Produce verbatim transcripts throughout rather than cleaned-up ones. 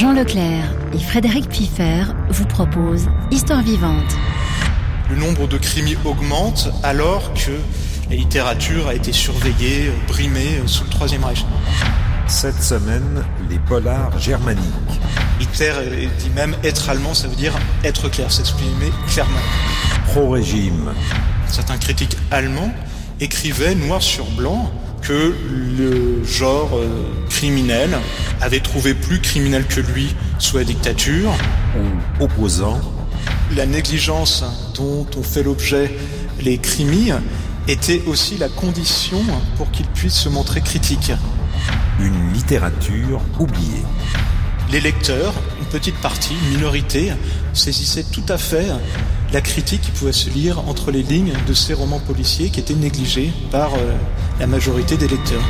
Jean Leclerc et Frédéric Piffer vous proposent Histoire vivante. Le nombre de crimes augmente alors que la littérature a été surveillée, brimée sous le Troisième Reich. Cette semaine, les polars germaniques. Hitler dit même être allemand, ça veut dire être clair, s'exprimer clairement. Pro-régime. Certains critiques allemands écrivaient noir sur blanc que le genre euh, criminel avait trouvé plus criminel que lui sous la dictature. Ou opposant. La négligence dont ont fait l'objet les crimis était aussi la condition pour qu'ils puissent se montrer critiques. Une littérature oubliée. Les lecteurs, une petite partie, une minorité, saisissaient tout à fait la critique qui pouvait se lire entre les lignes de ces romans policiers qui étaient négligés par euh, la majorité des lecteurs.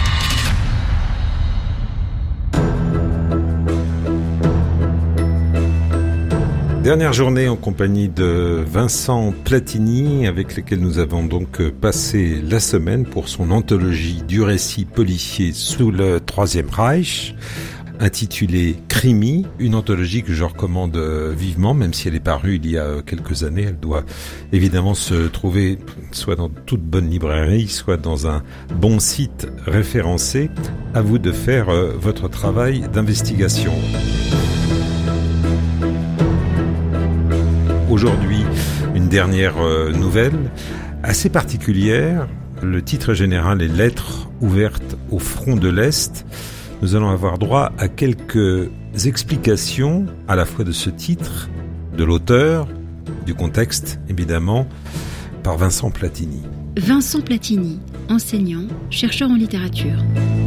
Dernière journée en compagnie de Vincent Platini, avec lequel nous avons donc passé la semaine pour son anthologie du récit policier sous le Troisième Reich, intitulée Crimi, une anthologie que je recommande vivement, même si elle est parue il y a quelques années. Elle doit évidemment se trouver soit dans toute bonne librairie, soit dans un bon site référencé. À vous de faire votre travail d'investigation. Aujourd'hui, une dernière euh, nouvelle assez particulière. Le titre général est « Lettres ouvertes au front de l'Est ». Nous allons avoir droit à quelques explications à la fois de ce titre, de l'auteur, du contexte évidemment, par Vincent Platini. Vincent Platini, enseignant, chercheur en littérature.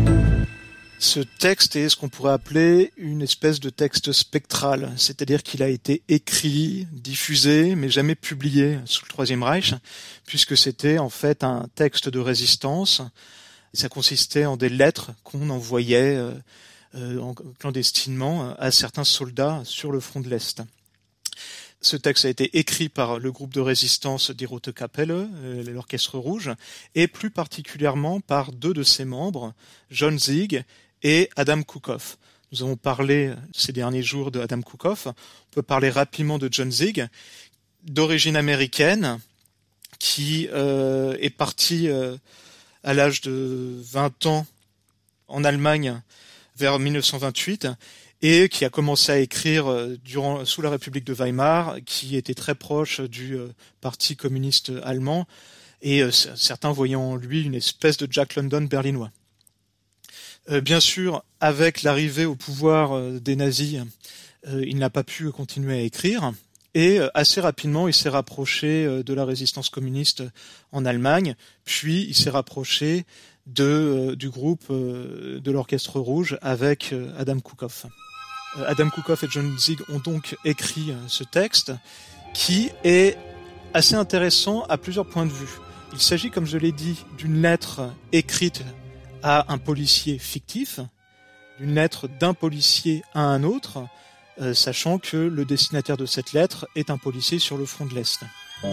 Ce texte est ce qu'on pourrait appeler une espèce de texte spectral, c'est-à-dire qu'il a été écrit, diffusé, mais jamais publié sous le Troisième Reich, puisque c'était en fait un texte de résistance. Ça consistait en des lettres qu'on envoyait euh, euh, clandestinement à certains soldats sur le front de l'Est. Ce texte a été écrit par le groupe de résistance Die Rote Kapelle, euh, l'Orchestre Rouge, et plus particulièrement par deux de ses membres, John Sieg et Adam Kukov. Nous avons parlé ces derniers jours de Adam Kukov. On peut parler rapidement de John Sieg, d'origine américaine, qui euh, est parti euh, à l'âge de vingt ans en Allemagne vers dix-neuf cent vingt-huit et qui a commencé à écrire euh, durant sous la République de Weimar, qui était très proche du euh, Parti communiste allemand, et euh, certains voyant en lui une espèce de Jack London berlinois. Euh, bien sûr, avec l'arrivée au pouvoir euh, des nazis, euh, il n'a pas pu continuer à écrire, et euh, assez rapidement il s'est rapproché euh, de la résistance communiste en Allemagne, puis il s'est rapproché de, euh, du groupe euh, de l'Orchestre Rouge avec euh, Adam Kukov. Euh, Adam Kukov et John Sieg ont donc écrit euh, ce texte qui est assez intéressant à plusieurs points de vue. Il s'agit, comme je l'ai dit, d'une lettre écrite à un policier fictif, d'une lettre d'un policier à un autre, euh, sachant que le destinataire de cette lettre est un policier sur le front de l'Est.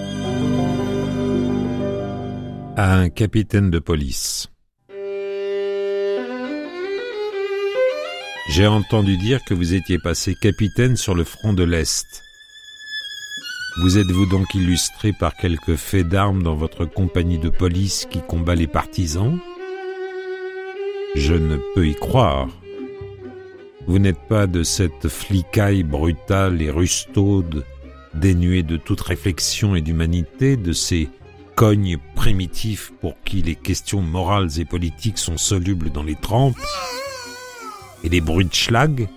À un capitaine de police. J'ai entendu dire que vous étiez passé capitaine sur le front de l'Est. Vous êtes-vous donc illustré par quelques faits d'armes dans votre compagnie de police qui combat les partisans ? Je ne peux y croire. Vous n'êtes pas de cette flicaille brutale et rustaude, dénuée de toute réflexion et d'humanité, de ces cognes primitifs pour qui les questions morales et politiques sont solubles dans les trempes et les bruits de schlag.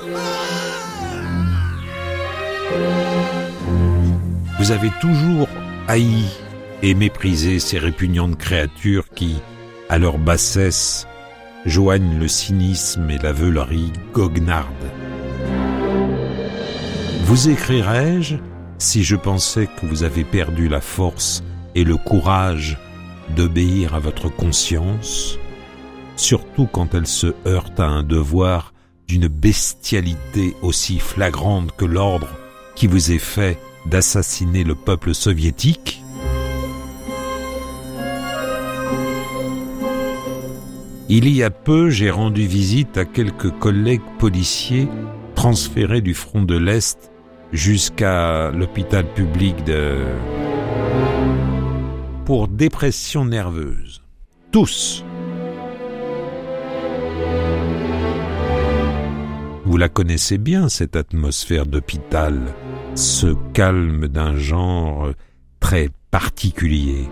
Vous avez toujours haï et méprisé ces répugnantes créatures qui, à leur bassesse, joignent le cynisme et la veulerie goguenarde. Vous écrirais-je si je pensais que vous avez perdu la force et le courage d'obéir à votre conscience, surtout quand elle se heurte à un devoir d'une bestialité aussi flagrante que l'ordre qui vous est fait d'assassiner le peuple soviétique ? Il y a peu, j'ai rendu visite à quelques collègues policiers transférés du front de l'Est jusqu'à l'hôpital public de... pour dépression nerveuse. Tous. Vous la connaissez bien, cette atmosphère d'hôpital, ce calme d'un genre très particulier.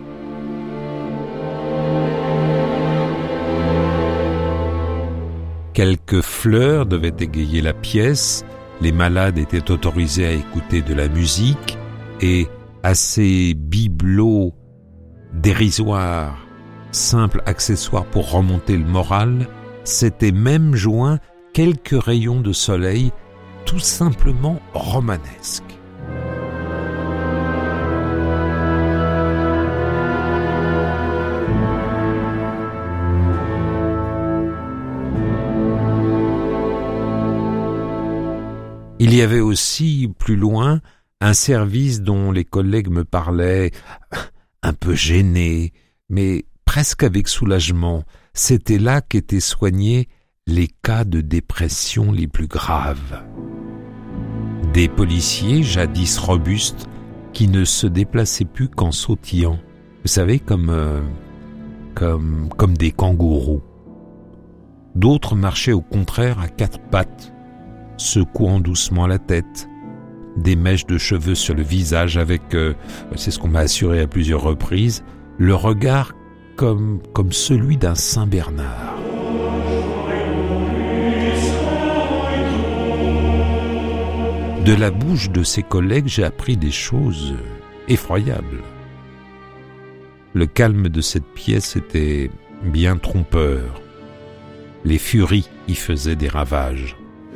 Quelques fleurs devaient égayer la pièce, les malades étaient autorisés à écouter de la musique, et à ces bibelots dérisoires, simples accessoires pour remonter le moral, s'étaient même joints quelques rayons de soleil tout simplement romanesques. Il y avait aussi, plus loin, un service dont les collègues me parlaient, un peu gênés, mais presque avec soulagement. C'était là qu'étaient soignés les cas de dépression les plus graves. Des policiers, jadis robustes, qui ne se déplaçaient plus qu'en sautillant. Vous savez, comme, euh, comme, comme des kangourous. D'autres marchaient au contraire à quatre pattes, secouant doucement la tête, des mèches de cheveux sur le visage avec, euh, c'est ce qu'on m'a assuré à plusieurs reprises, le regard comme, comme celui d'un Saint Bernard. De la bouche de ses collègues, j'ai appris des choses effroyables. Le calme de cette pièce était bien trompeur. Les furies y faisaient des ravages.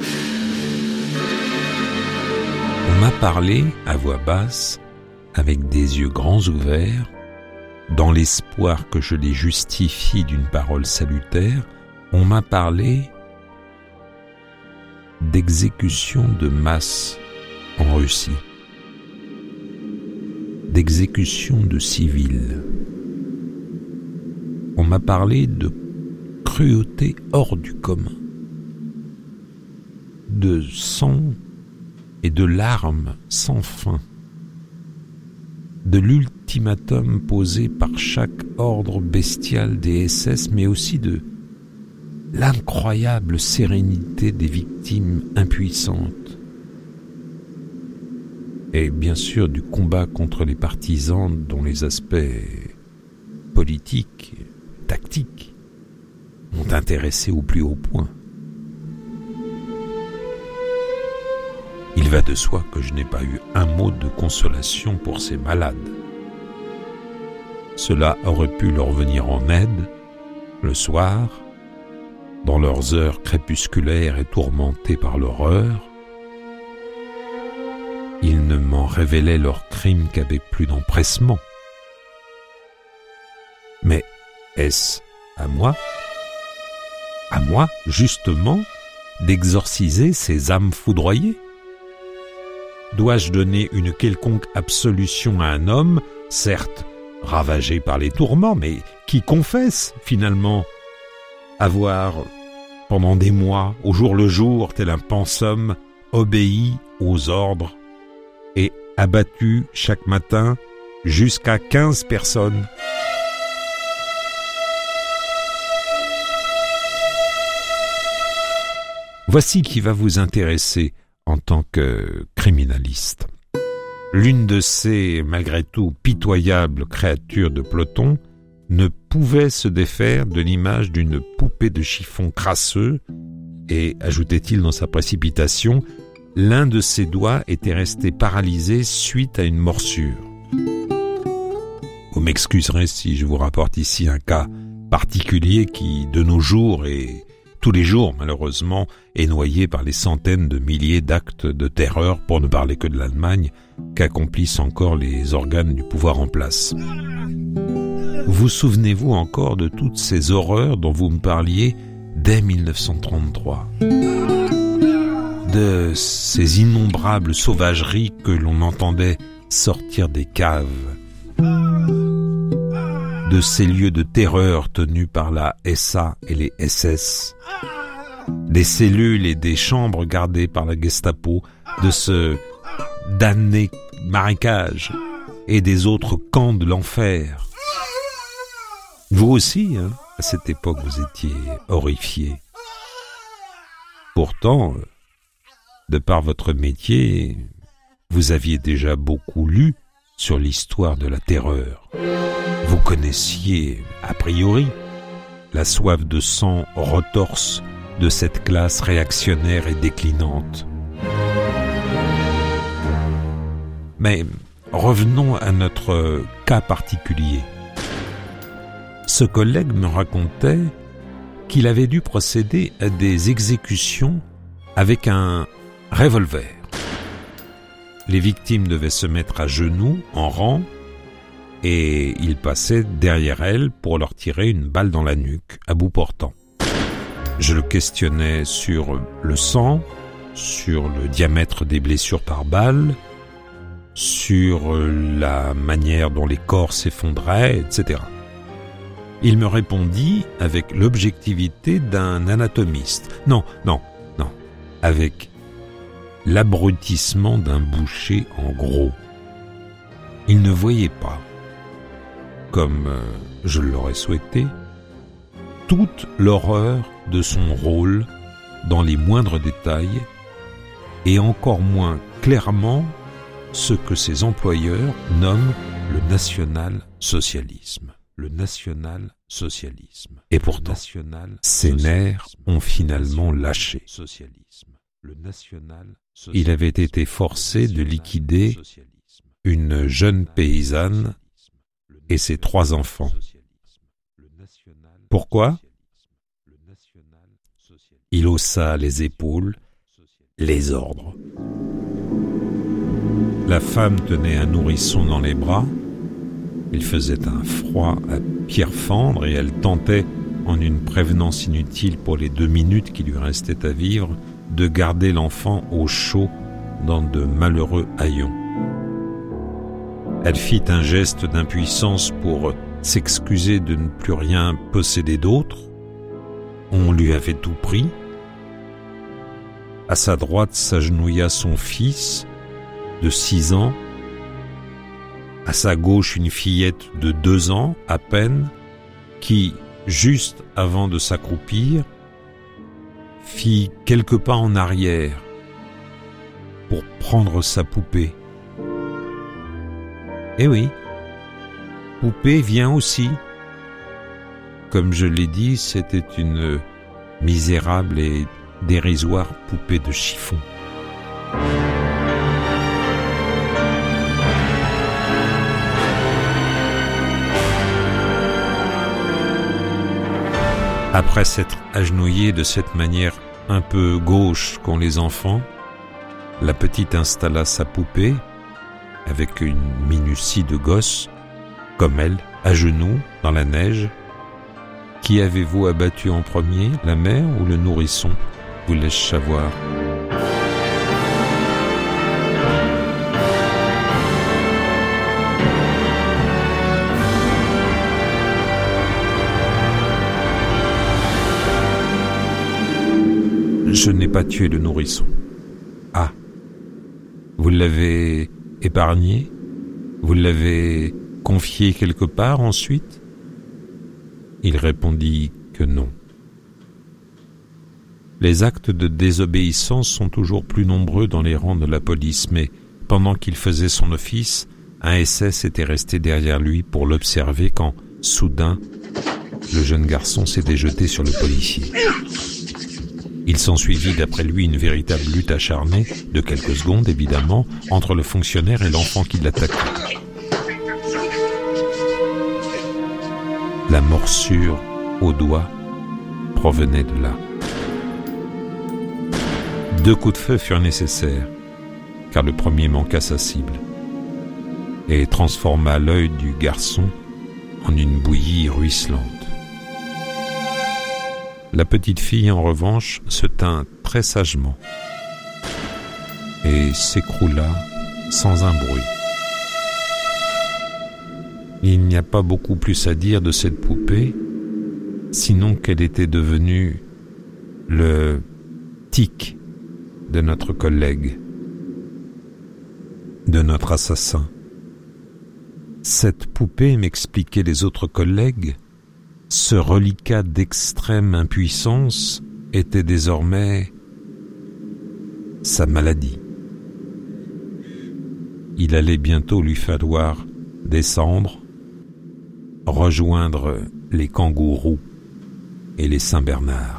On m'a parlé à voix basse, avec des yeux grands ouverts, dans l'espoir que je les justifie d'une parole salutaire, on m'a parlé d'exécution de masse en Russie, d'exécution de civils. On m'a parlé de cruauté hors du commun, de sang et de larmes sans fin, de l'ultimatum posé par chaque ordre bestial des S S, mais aussi de l'incroyable sérénité des victimes impuissantes, et bien sûr du combat contre les partisans dont les aspects politiques, tactiques, m'ont intéressé au plus haut point. Il va de soi que je n'ai pas eu un mot de consolation pour ces malades. Cela aurait pu leur venir en aide, le soir, dans leurs heures crépusculaires et tourmentées par l'horreur. Ils ne m'en révélaient leurs crimes qu'avec plus d'empressement. Mais est-ce à moi, à moi, justement, d'exorciser ces âmes foudroyées ? Dois-je donner une quelconque absolution à un homme, certes ravagé par les tourments, mais qui confesse, finalement, avoir, pendant des mois, au jour le jour, tel un pensum, obéi aux ordres et abattu chaque matin jusqu'à quinze personnes. Voici qui va vous intéresser en tant que criminaliste. L'une de ces, malgré tout, pitoyables créatures de peloton ne pouvait se défaire de l'image d'une poupée de chiffon crasseux et, ajoutait-il dans sa précipitation, l'un de ses doigts était resté paralysé suite à une morsure. Vous m'excuserez si je vous rapporte ici un cas particulier qui, de nos jours et tous les jours, malheureusement, est noyé par les centaines de milliers d'actes de terreur, pour ne parler que de l'Allemagne, qu'accomplissent encore les organes du pouvoir en place. Vous souvenez-vous encore de toutes ces horreurs dont vous me parliez dès mille neuf cent trente-trois ? De ces innombrables sauvageries que l'on entendait sortir des caves, de ces lieux de terreur tenus par la S A et les S S, des cellules et des chambres gardées par la Gestapo, de ce damné marécage et des autres camps de l'enfer. Vous aussi, hein, à cette époque, vous étiez horrifiés. Pourtant, de par votre métier, vous aviez déjà beaucoup lu sur l'histoire de la terreur. Vous connaissiez, a priori, la soif de sang retorse de cette classe réactionnaire et déclinante. Mais revenons à notre cas particulier. Ce collègue me racontait qu'il avait dû procéder à des exécutions avec un revolver. Les victimes devaient se mettre à genoux, en rang, et il passait derrière elles pour leur tirer une balle dans la nuque, à bout portant. Je le questionnais sur le sang, sur le diamètre des blessures par balle, sur la manière dont les corps s'effondraient, et cetera. Il me répondit avec l'objectivité d'un anatomiste. Non, non, non, avec l'abrutissement d'un boucher en gros. Il ne voyait pas, comme euh, je l'aurais souhaité, toute l'horreur de son rôle dans les moindres détails et encore moins clairement ce que ses employeurs nomment le national-socialisme. Le national-socialisme. Et pourtant, ses nerfs ont finalement lâché. Il avait été forcé de liquider une jeune paysanne et ses trois enfants. Pourquoi ? Il haussa les épaules, les ordres. La femme tenait un nourrisson dans les bras. Il faisait un froid à pierre fendre et elle tentait, en une prévenance inutile pour les deux minutes qui lui restaient à vivre, de garder l'enfant au chaud dans de malheureux haillons. Elle fit un geste d'impuissance pour s'excuser de ne plus rien posséder d'autre. On lui avait tout pris. À sa droite s'agenouilla son fils de six ans. À sa gauche, une fillette de deux ans, à peine, qui, juste avant de s'accroupir, fit quelques pas en arrière pour prendre sa poupée. Eh oui, poupée vient aussi. Comme je l'ai dit, c'était une misérable et dérisoire poupée de chiffon. Après s'être agenouillée de cette manière un peu gauche qu'ont les enfants, la petite installa sa poupée, avec une minutie de gosse, comme elle, à genoux, dans la neige. Qui avez-vous abattu en premier, la mère ou le nourrisson ? Vous laisse savoir. Je n'ai pas tué le nourrisson. Ah, vous l'avez épargné ? Vous l'avez confié quelque part ensuite ? Il répondit que non. Les actes de désobéissance sont toujours plus nombreux dans les rangs de la police, mais pendant qu'il faisait son office, un S S était resté derrière lui pour l'observer quand, soudain, le jeune garçon s'était jeté sur le policier. Il s'ensuivit d'après lui une véritable lutte acharnée, de quelques secondes évidemment, entre le fonctionnaire et l'enfant qui l'attaquait. La morsure au doigt provenait de là. Deux coups de feu furent nécessaires, car le premier manqua sa cible et transforma l'œil du garçon en une bouillie ruisselante. La petite fille, en revanche, se tint très sagement et s'écroula sans un bruit. Il n'y a pas beaucoup plus à dire de cette poupée, sinon qu'elle était devenue le tic de notre collègue, de notre assassin. Cette poupée, m'expliquaient les autres collègues, ce reliquat d'extrême impuissance était désormais sa maladie. Il allait bientôt lui falloir descendre, rejoindre les kangourous et les Saint-Bernard.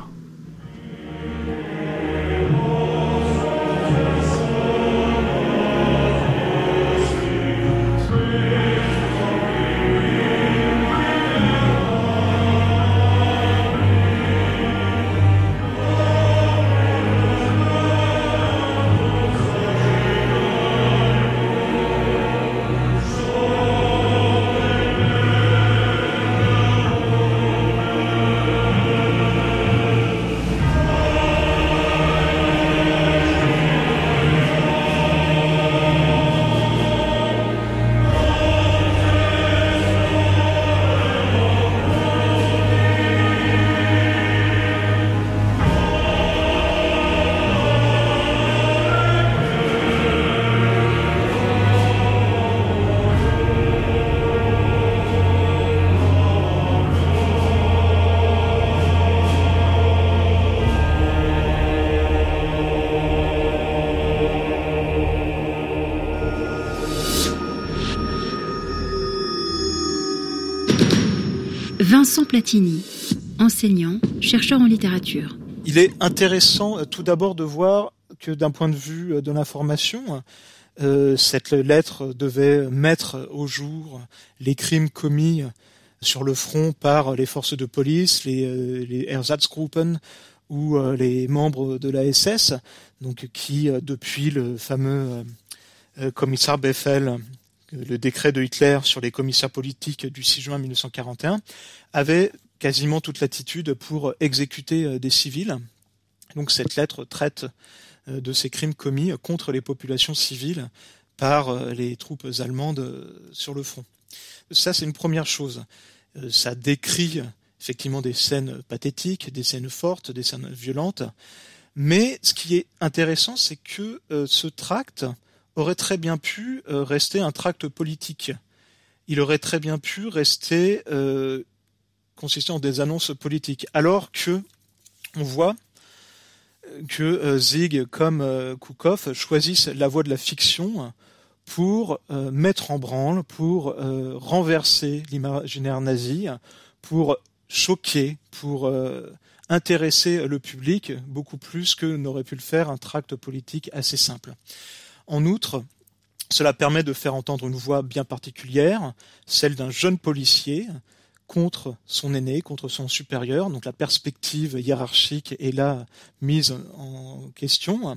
Vincent Platini, enseignant, chercheur en littérature. Il est intéressant tout d'abord de voir que d'un point de vue de l'information, euh, cette lettre devait mettre au jour les crimes commis sur le front par les forces de police, les, euh, les Einsatzgruppen ou euh, les membres de la S S, donc qui, euh, depuis le fameux euh, Kommissarbefehl, le décret de Hitler sur les commissaires politiques du six juin mille neuf cent quarante et un, avait quasiment toute latitude pour exécuter des civils. Donc cette lettre traite de ces crimes commis contre les populations civiles par les troupes allemandes sur le front. Ça, c'est une première chose. Ça décrit effectivement des scènes pathétiques, des scènes fortes, des scènes violentes. Mais ce qui est intéressant, c'est que ce tract aurait très bien pu euh, rester un tract politique. Il aurait très bien pu rester euh, consister en des annonces politiques, alors que on voit que euh, Sieg comme euh, Kukow choisissent la voie de la fiction pour euh, mettre en branle, pour euh, renverser l'imaginaire nazi, pour choquer, pour euh, intéresser le public beaucoup plus que n'aurait pu le faire un tract politique assez simple. En outre, cela permet de faire entendre une voix bien particulière, celle d'un jeune policier contre son aîné, contre son supérieur. Donc la perspective hiérarchique est là mise en question.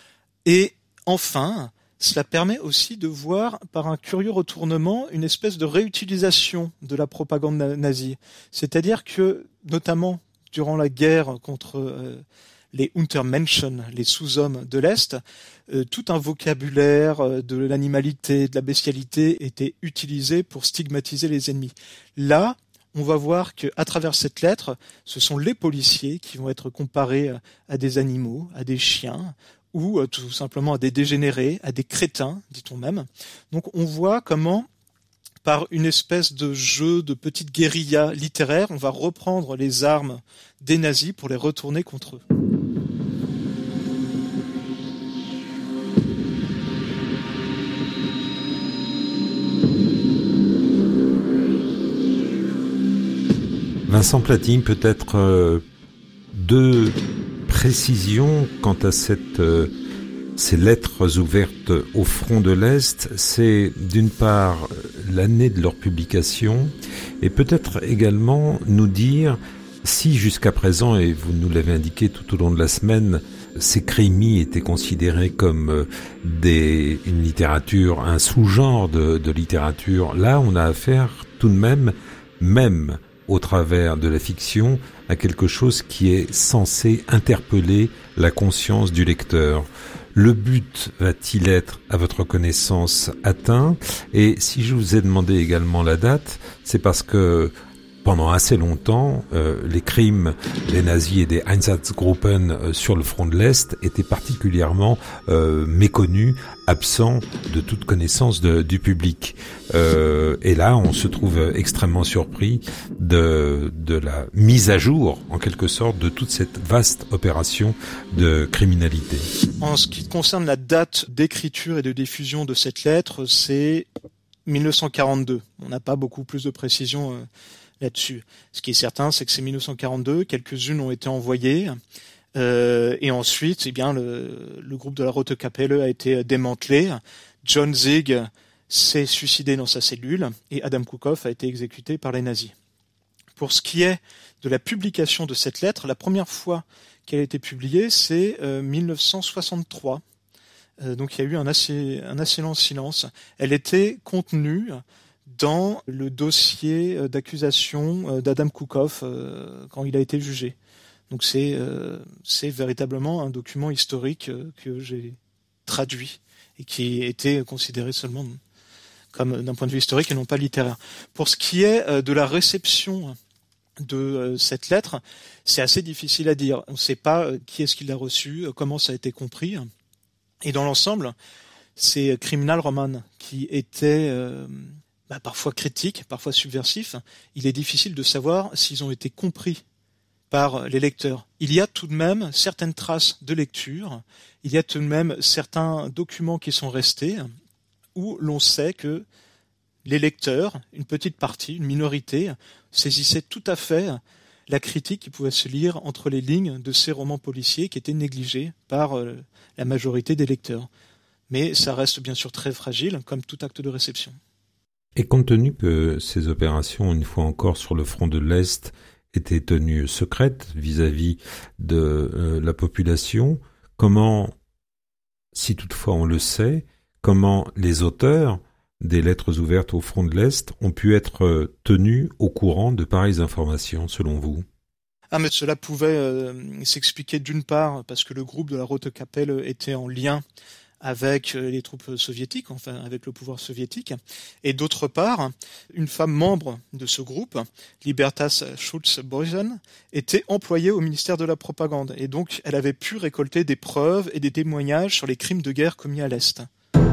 Et enfin, cela permet aussi de voir par un curieux retournement une espèce de réutilisation de la propagande nazie. C'est-à-dire que, notamment durant la guerre contre euh, les Untermenschen, les sous-hommes de l'Est, euh, tout un vocabulaire euh, de l'animalité, de la bestialité était utilisé pour stigmatiser les ennemis. Là, on va voir qu'à travers cette lettre, ce sont les policiers qui vont être comparés à des animaux, à des chiens, ou euh, tout simplement à des dégénérés, à des crétins, dit-on même. Donc on voit comment, par une espèce de jeu de petite guérilla littéraire, on va reprendre les armes des nazis pour les retourner contre eux. Vincent Platini, peut-être euh, deux précisions quant à cette, euh, ces lettres ouvertes au front de l'Est. C'est d'une part l'année de leur publication et peut-être également nous dire si jusqu'à présent, et vous nous l'avez indiqué tout au long de la semaine, ces crimis étaient considérés comme des, une littérature, un sous-genre de, de littérature. Là, on a affaire tout de même, même au travers de la fiction, à quelque chose qui est censé interpeller la conscience du lecteur. Le but va-t-il être, à votre connaissance, atteint ? Et si je vous ai demandé également la date, c'est parce que pendant assez longtemps, euh, les crimes des nazis et des Einsatzgruppen euh, sur le front de l'Est étaient particulièrement euh, méconnus, absents de toute connaissance de, du public. Euh, et là, on se trouve extrêmement surpris de, de la mise à jour, en quelque sorte, de toute cette vaste opération de criminalité. En ce qui concerne la date d'écriture et de diffusion de cette lettre, c'est mille neuf cent quarante-deux. On n'a pas beaucoup plus de précision euh, là-dessus. Ce qui est certain, c'est que c'est mille neuf cent quarante-deux, quelques-unes ont été envoyées, euh, et ensuite, eh bien, le, le groupe de la Rote Kapelle a été démantelé. John Zieg s'est suicidé dans sa cellule, et Adam Kukow a été exécuté par les nazis. Pour ce qui est de la publication de cette lettre, la première fois qu'elle a été publiée, c'est euh, mille neuf cent soixante-trois. Euh, donc il y a eu un assez, un assez long silence. Elle était contenue dans le dossier d'accusation d'Adam Kukow euh, quand il a été jugé. Donc c'est, euh, c'est véritablement un document historique euh, que j'ai traduit et qui était considéré seulement comme d'un point de vue historique et non pas littéraire. Pour ce qui est euh, de la réception de euh, cette lettre, c'est assez difficile à dire. On ne sait pas euh, qui est-ce qui l'a reçue, euh, comment ça a été compris. Et dans l'ensemble, c'est Kriminalroman qui était euh, bah, parfois critique, parfois subversif. Il est difficile de savoir s'ils ont été compris par les lecteurs. Il y a tout de même certaines traces de lecture, il y a tout de même certains documents qui sont restés, où l'on sait que les lecteurs, une petite partie, une minorité, saisissaient tout à fait la critique qui pouvait se lire entre les lignes de ces romans policiers qui étaient négligés par la majorité des lecteurs. Mais ça reste bien sûr très fragile, comme tout acte de réception. Et compte tenu que ces opérations, une fois encore sur le front de l'Est, étaient tenues secrètes vis-à-vis de euh, la population, comment, si toutefois on le sait, comment les auteurs des lettres ouvertes au front de l'Est ont pu être tenus au courant de pareilles informations, selon vous? Ah, mais cela pouvait euh, s'expliquer d'une part parce que le groupe de la Rote Kapelle était en lien avec les troupes soviétiques, enfin avec le pouvoir soviétique, et d'autre part, une femme membre de ce groupe, Libertas Schulz-Boysen, était employée au ministère de la Propagande, et donc elle avait pu récolter des preuves et des témoignages sur les crimes de guerre commis à l'Est.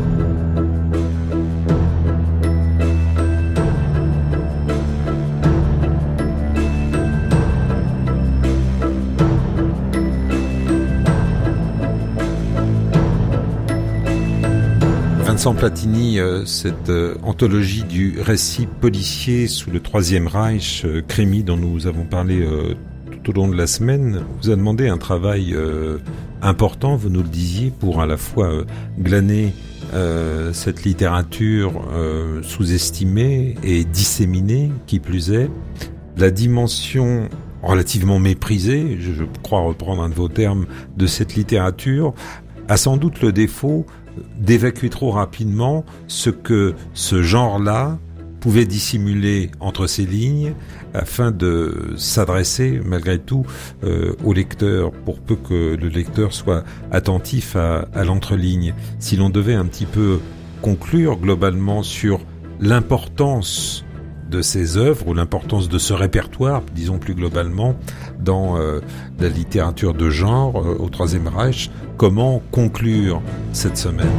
Vincent Platini, euh, cette euh, anthologie du récit policier sous le Troisième Reich, euh, Crémy, dont nous avons parlé euh, tout au long de la semaine, vous a demandé un travail euh, important, vous nous le disiez, pour à la fois euh, glaner euh, cette littérature euh, sous-estimée et disséminée, qui plus est, la dimension relativement méprisée, je, je crois reprendre un de vos termes, de cette littérature, a sans doute le défaut d'évacuer trop rapidement ce que ce genre-là pouvait dissimuler entre ces lignes afin de s'adresser malgré tout euh, au lecteur, pour peu que le lecteur soit attentif à, à l'entreligne. Si l'on devait un petit peu conclure globalement sur l'importance de ces œuvres ou l'importance de ce répertoire, disons plus globalement, dans euh, la littérature de genre euh, au Troisième Reich, comment conclure cette semaine?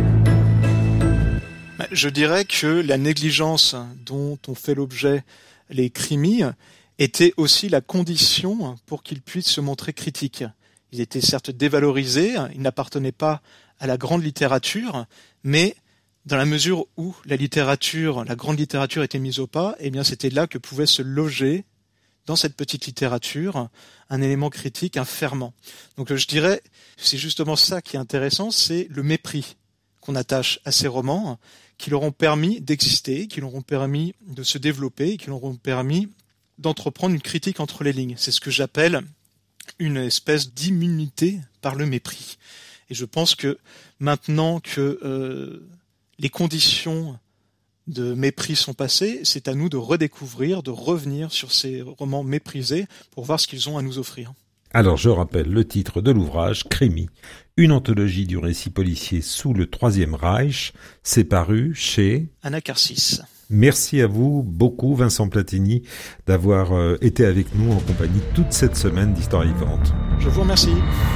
Je dirais que la négligence dont ont fait l'objet les crimis était aussi la condition pour qu'ils puissent se montrer critiques. Ils étaient certes dévalorisés, ils n'appartenaient pas à la grande littérature, mais dans la mesure où la littérature, la grande littérature était mise au pas, eh bien c'était là que pouvait se loger dans cette petite littérature un élément critique, un ferment. Donc je dirais, c'est justement ça qui est intéressant, c'est le mépris qu'on attache à ces romans, qui leur ont permis d'exister, qui leur ont permis de se développer, qui leur ont permis d'entreprendre une critique entre les lignes. C'est ce que j'appelle une espèce d'immunité par le mépris. Et je pense que maintenant que euh, les conditions de mépris sont passées, c'est à nous de redécouvrir, de revenir sur ces romans méprisés pour voir ce qu'ils ont à nous offrir. Alors je rappelle le titre de l'ouvrage, Crémy, une anthologie du récit policier sous le Troisième Reich, c'est paru chez Anacarsis. Merci à vous beaucoup, Vincent Platini, d'avoir euh, été avec nous en compagnie toute cette semaine d'Histoire vivante. Je vous remercie.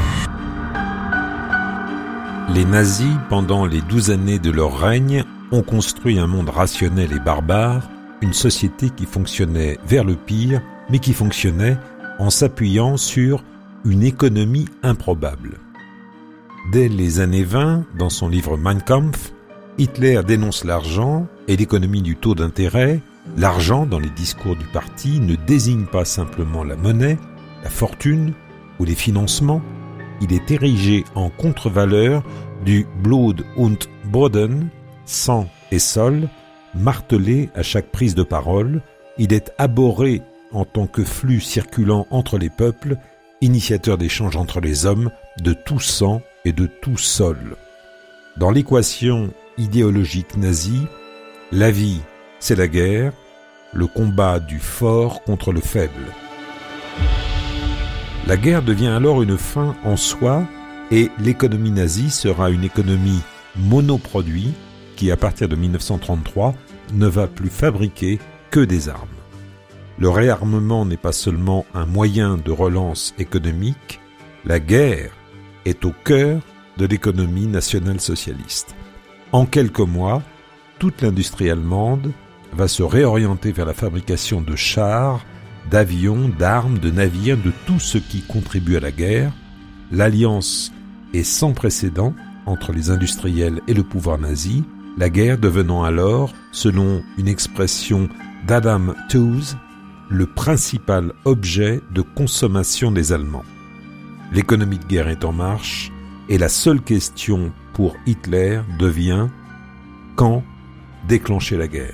Les nazis, pendant les douze années de leur règne, ont construit un monde rationnel et barbare, une société qui fonctionnait vers le pire, mais qui fonctionnait en s'appuyant sur une économie improbable. Dès les années vingt, dans son livre Mein Kampf, Hitler dénonce l'argent et l'économie du taux d'intérêt. L'argent, dans les discours du parti, ne désigne pas simplement la monnaie, la fortune ou les financements. Il est érigé en contre-valeur du Blut und Boden, sang et sol, martelé à chaque prise de parole. Il est abhorré en tant que flux circulant entre les peuples, initiateur d'échanges entre les hommes, de tout sang et de tout sol. Dans l'équation idéologique nazie, la vie, c'est la guerre, le combat du fort contre le faible. La guerre devient alors une fin en soi et l'économie nazie sera une économie monoproduit qui, à partir de dix-neuf cent trente-trois, ne va plus fabriquer que des armes. Le réarmement n'est pas seulement un moyen de relance économique, la guerre est au cœur de l'économie nationale-socialiste. En quelques mois, toute l'industrie allemande va se réorienter vers la fabrication de chars, d'avions, d'armes, de navires, de tout ce qui contribue à la guerre. L'alliance est sans précédent entre les industriels et le pouvoir nazi, la guerre devenant alors, selon une expression d'Adam Tooze, le principal objet de consommation des Allemands. L'économie de guerre est en marche et la seule question pour Hitler devient « Quand déclencher la guerre ?»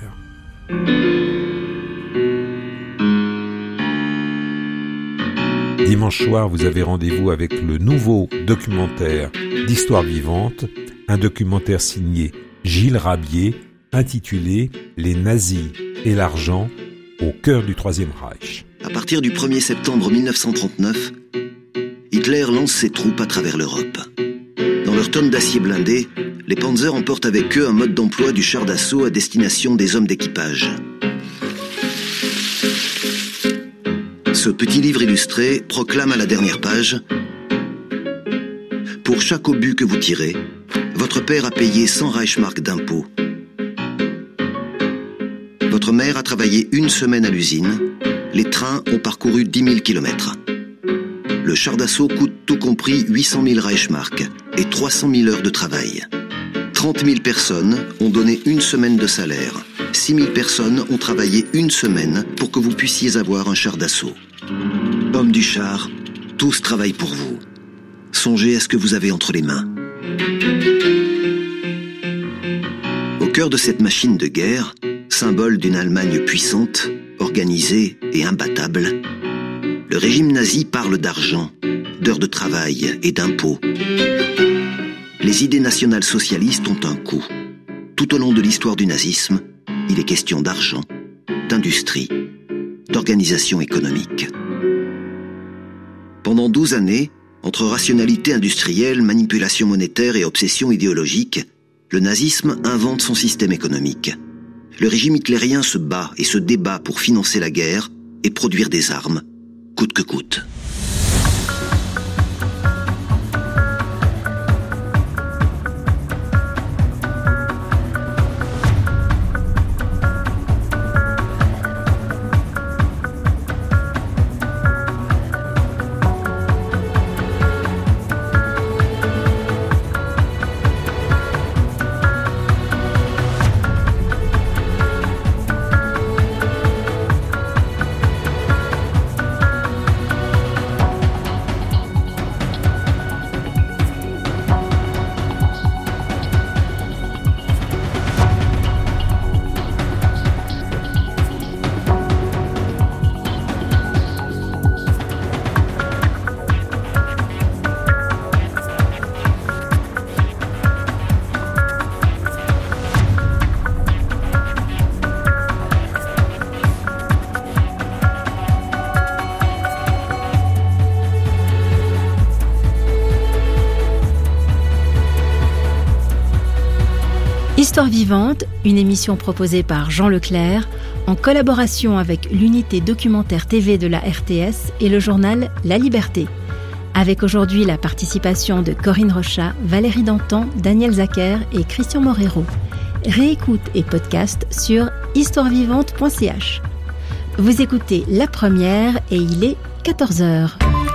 Dimanche soir, vous avez rendez-vous avec le nouveau documentaire d'Histoire vivante, un documentaire signé Gilles Rabier, intitulé « Les nazis et l'argent au cœur du Troisième Reich ». À partir du premier septembre mille neuf cent trente-neuf, Hitler lance ses troupes à travers l'Europe. Dans leurs tonnes d'acier blindé, les Panzers emportent avec eux un mode d'emploi du char d'assaut à destination des hommes d'équipage. Ce petit livre illustré proclame à la dernière page « Pour chaque obus que vous tirez, votre père a payé cent Reichsmark d'impôts. Votre mère a travaillé une semaine à l'usine. Les trains ont parcouru dix mille kilomètres. Le char d'assaut coûte tout compris huit cent mille Reichsmark et trois cent mille heures de travail. trente mille personnes ont donné une semaine de salaire. six mille personnes ont travaillé une semaine pour que vous puissiez avoir un char d'assaut. Hommes du char, tous travaillent pour vous. Songez à ce que vous avez entre les mains. Au cœur de cette machine de guerre, symbole d'une Allemagne puissante, organisée et imbattable, le régime nazi parle d'argent, d'heures de travail et d'impôts. Les idées nationales socialistes ont un coût. Tout au long de l'histoire du nazisme, il est question d'argent, d'industrie, d'organisation économique. Pendant douze années, entre rationalité industrielle, manipulation monétaire et obsession idéologique, le nazisme invente son système économique. Le régime hitlérien se bat et se débat pour financer la guerre et produire des armes, coûte que coûte. Histoire vivante, une émission proposée par Jean Leclerc en collaboration avec l'unité documentaire T V de la R T S et le journal La Liberté. Avec aujourd'hui la participation de Corinne Rochat, Valérie Dantan, Daniel Zacher et Christian Morero. Réécoute et podcast sur histoire vivante point c h. Vous écoutez La Première et il est quatorze heures.